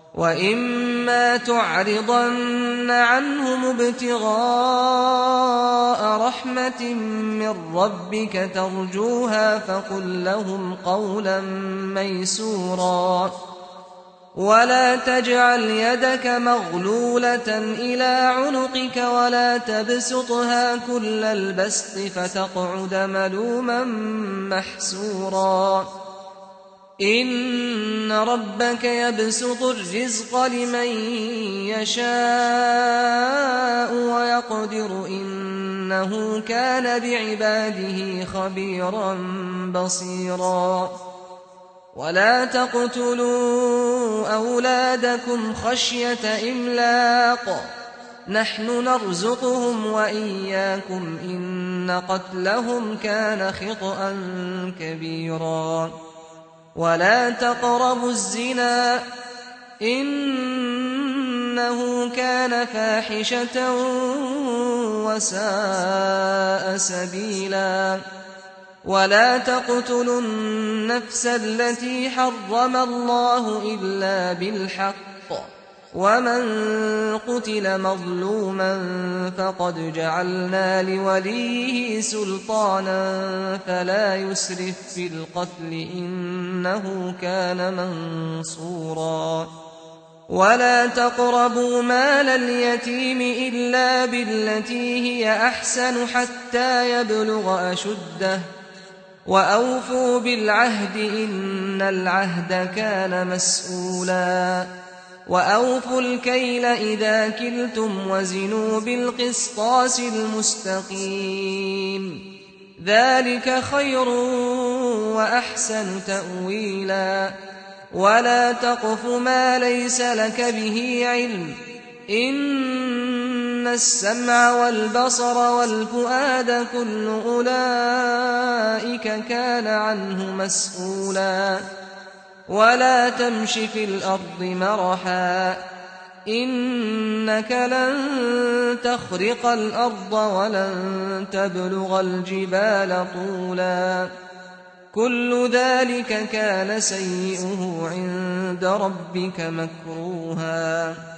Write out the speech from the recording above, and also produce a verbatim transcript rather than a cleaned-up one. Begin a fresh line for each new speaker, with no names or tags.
وَإِمَّا تُعْرِضَنَّ عَنْهُمُ ابْتِغَاءَ رَحْمَةٍ مِّن رَّبِّكَ تَرْجُوهَا فَقُل لَّهُمْ قَوْلًا مَّيْسُورًا وَلَا تَجْعَلْ يَدَكَ مَغْلُولَةً إِلَىٰ عُنُقِكَ وَلَا تَبْسُطْهَا كُلَّ الْبَسْطِ فَتَقْعُدَ مَلُومًا مَّحْسُورًا إِنَّ رَبَّكَ يَبْسُطُ الرِّزْقَ لِمَن يَشَاءُ وَيَقْدِرُ إِنَّهُ كَانَ بِعِبَادِهِ خَبِيرًا بَصِيرًا وَلَا تَقْتُلُوا أَوْلَادَكُمْ خَشْيَةَ إِمْلَاقٍ نَّحْنُ نَرْزُقُهُمْ وَإِيَّاكُمْ ۚ إِنَّ قَتْلَهُمْ كَانَ خِطْئًا كَبِيرًا وَلَا تَقْرَبُوا الزِّنَا ۖ إِنَّهُ كَانَ فَاحِشَةً وَسَاءَ سَبِيلًا وَلَا تَقْتُلُوا النَّفْسَ الَّتِي حَرَّمَ اللَّهُ إِلَّا بِالْحَقِّ ۚ وَمَن قُتِلَ مَظْلُومًا فَقَدْ جَعَلْنَا لِوَلِيِّهِ سُلْطَانًا فَلَا يُسْرِف فِّي الْقَتْلِ ۖ إِنَّهُ كَانَ مَنصُورًا وَلَا تَقْرَبُوا مَالَ الْيَتِيمِ إِلَّا بِالَّتِي هِيَ أَحْسَنُ حَتَّىٰ يَبْلُغَ أَشُدَّهُ ۖ وَأَوْفُوا بِالْعَهْدِ ۖ إِنَّ الْعَهْدَ كَانَ مَسْئُولًا وَأَوْفُوا الْكَيْلَ إِذَا كِلْتُمْ وَزِنُوا بِالْقِسْطَاسِ الْمُسْتَقِيمِ ذَٰلِكَ خَيْرٌ وَأَحْسَنُ تَأْوِيلًا وَلَا تَقْفُ مَا لَيْسَ لَكَ بِهِ عِلْمٌ ۚ إِنَّ السَّمْعَ وَالْبَصَرَ وَالْفُؤَادَ كُلُّ أُولَٰئِكَ كَانَ عَنْهُ مَسْئُولًا وَلَا تَمْشِ فِي الْأَرْضِ مَرَحًا ۖ إِنَّكَ لَن تَخْرِقَ الْأَرْضَ وَلَن تَبْلُغَ الْجِبَالَ طُولًا كُلُّ ذَٰلِكَ كَانَ سَيِّئُهُ عِندَ رَبِّكَ مَكْرُوهًا